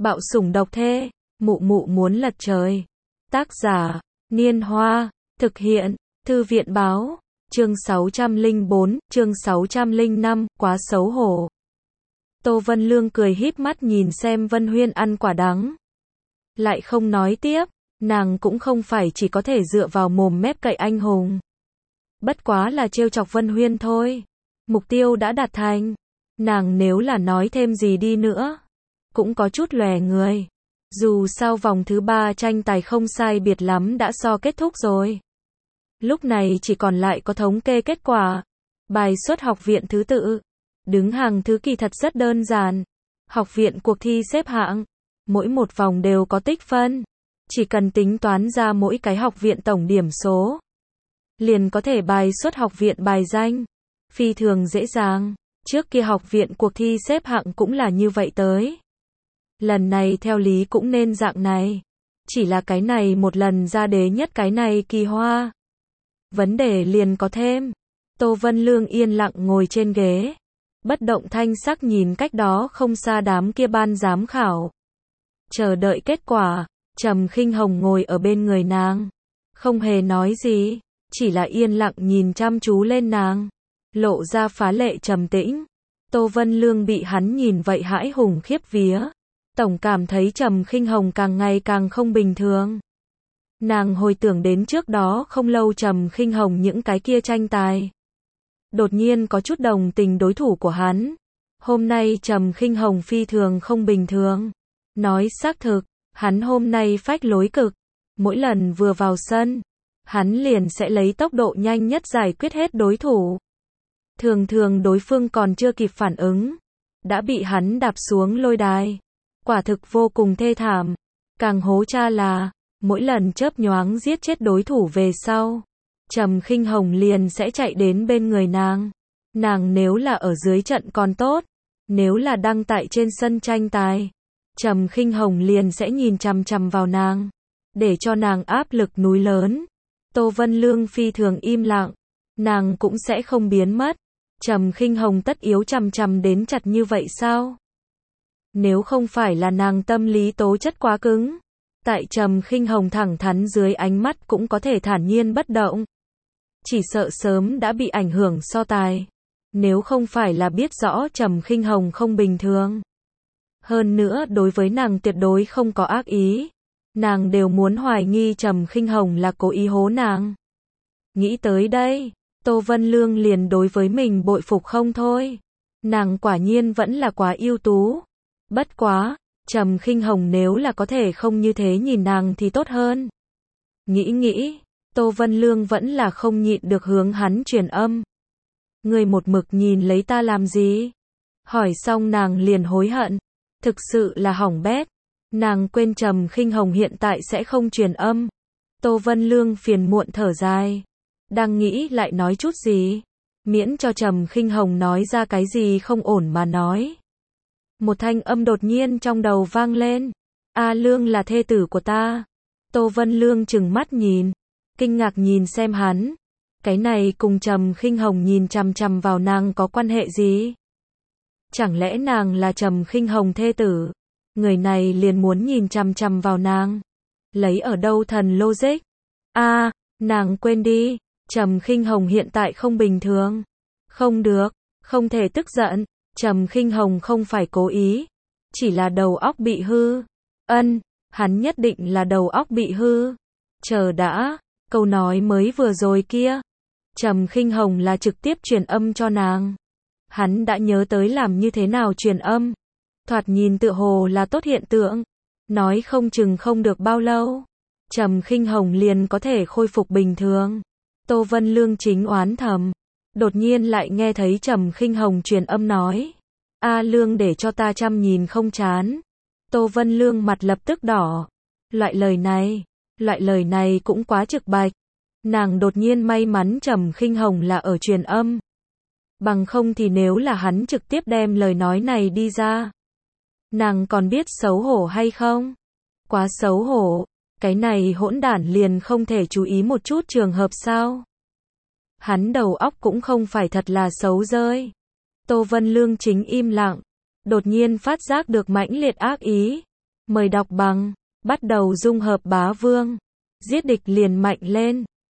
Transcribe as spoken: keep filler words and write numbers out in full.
Bạo sủng độc thê, mụ mụ muốn lật trời. Tác giả, Niên Hoa, thực hiện, Thư viện báo, chương sáu trăm lẻ bốn, chương sáu trăm lẻ năm, quá xấu hổ. Tô Vân Lương cười híp mắt nhìn xem Vân Huyên ăn quả đắng. Lại không nói tiếp, nàng cũng không phải chỉ có thể dựa vào mồm mép cậy anh hùng. Bất quá là trêu chọc Vân Huyên thôi. Mục tiêu đã đạt thành. Nàng nếu là nói thêm gì đi nữa, cũng có chút lòe người. Dù sao vòng thứ ba tranh tài không sai biệt lắm đã so kết thúc rồi. Lúc này chỉ còn lại có thống kê kết quả. Bài xuất học viện thứ tự. Đứng hàng thứ kỳ thật rất đơn giản. Học viện cuộc thi xếp hạng. Mỗi một vòng đều có tích phân. Chỉ cần tính toán ra mỗi cái học viện tổng điểm số, liền có thể bài xuất học viện bài danh. Phi thường dễ dàng. Trước kia học viện cuộc thi xếp hạng cũng là như vậy tới. Lần này theo lý cũng nên dạng này. Chỉ là cái này một lần ra đế nhất cái này kỳ hoa. Vấn đề liền có thêm. Tô Vân Lương yên lặng ngồi trên ghế. Bất động thanh sắc nhìn cách đó không xa đám kia ban giám khảo. Chờ đợi kết quả. Trầm Khinh Hồng ngồi ở bên người nàng. Không hề nói gì. Chỉ là yên lặng nhìn chăm chú lên nàng. Lộ ra phá lệ trầm tĩnh. Tô Vân Lương bị hắn nhìn vậy hãi hùng khiếp vía. Tổng cảm thấy Trầm Khinh Hồng càng ngày càng không bình thường. Nàng hồi tưởng đến trước đó không lâu Trầm Khinh Hồng những cái kia tranh tài. Đột nhiên có chút đồng tình đối thủ của hắn. Hôm nay Trầm Khinh Hồng phi thường không bình thường. Nói xác thực, hắn hôm nay phách lối cực. Mỗi lần vừa vào sân, hắn liền sẽ lấy tốc độ nhanh nhất giải quyết hết đối thủ. Thường thường đối phương còn chưa kịp phản ứng, đã bị hắn đạp xuống lôi đài. Quả thực vô cùng thê thảm. Càng hố cha là, mỗi lần chớp nhoáng giết chết đối thủ về sau, Trầm Khinh Hồng liền sẽ chạy đến bên người nàng. Nàng nếu là ở dưới trận còn tốt, nếu là đăng tại trên sân tranh tài, Trầm Khinh Hồng liền sẽ nhìn chằm chằm vào nàng, để cho nàng áp lực núi lớn. Tô Vân Lương phi thường im lặng, nàng cũng sẽ không biến mất. Trầm Khinh Hồng tất yếu chằm chằm đến chặt như vậy sao? Nếu không phải là nàng tâm lý tố chất quá cứng, tại Trầm Khinh Hồng thẳng thắn dưới ánh mắt cũng có thể thản nhiên bất động. Chỉ sợ sớm đã bị ảnh hưởng so tài. Nếu không phải là biết rõ Trầm Khinh Hồng không bình thường. Hơn nữa đối với nàng tuyệt đối không có ác ý. Nàng đều muốn hoài nghi Trầm Khinh Hồng là cố ý hố nàng. Nghĩ tới đây, Tô Vân Lương liền đối với mình bội phục không thôi. Nàng quả nhiên vẫn là quá ưu tú. Bất quá, Trầm Khinh Hồng nếu là có thể không như thế nhìn nàng thì tốt hơn. Nghĩ nghĩ, Tô Vân Lương vẫn là không nhịn được hướng hắn truyền âm. Ngươi một mực nhìn lấy ta làm gì? Hỏi xong nàng liền hối hận. Thực sự là hỏng bét. Nàng quên Trầm Khinh Hồng hiện tại sẽ không truyền âm. Tô Vân Lương phiền muộn thở dài. Đang nghĩ lại nói chút gì. Miễn cho Trầm Khinh Hồng nói ra cái gì không ổn mà nói. Một thanh âm đột nhiên trong đầu vang lên. A Lương là thê tử của ta. Tô Vân Lương trừng mắt nhìn. Kinh ngạc nhìn xem hắn. Cái này cùng Trầm Khinh Hồng nhìn chằm chằm vào nàng có quan hệ gì? Chẳng lẽ nàng là Trầm Khinh Hồng thê tử? Người này liền muốn nhìn chằm chằm vào nàng. Lấy ở đâu thần logic? A, à, nàng quên đi. Trầm Khinh Hồng hiện tại không bình thường. Không được, không thể tức giận. Trầm Khinh Hồng không phải cố ý, chỉ là đầu óc bị hư. Ân, hắn nhất định là đầu óc bị hư. Chờ đã, câu nói mới vừa rồi kia, Trầm Khinh Hồng là trực tiếp truyền âm cho nàng. Hắn đã nhớ tới làm như thế nào truyền âm. Thoạt nhìn tựa hồ là tốt hiện tượng. Nói không chừng không được bao lâu, Trầm Khinh Hồng liền có thể khôi phục bình thường. Tô Vân Lương chính oán thầm. Đột nhiên lại nghe thấy Trầm Khinh Hồng truyền âm nói. A Lương để cho ta chăm nhìn không chán. Tô Vân Lương mặt lập tức đỏ. Loại lời này, loại lời này cũng quá trực bạch. Nàng đột nhiên may mắn Trầm Khinh Hồng là ở truyền âm. Bằng không thì nếu là hắn trực tiếp đem lời nói này đi ra, nàng còn biết xấu hổ hay không? Quá xấu hổ. Cái này hỗn đản liền không thể chú ý một chút trường hợp sao? Hắn đầu óc cũng không phải thật là xấu rơi. Tô Vân Lương chính im lặng, đột nhiên phát giác được mãnh liệt ác ý. Mời đọc bằng. Bắt đầu dung hợp bá vương. Giết địch liền mạnh lên.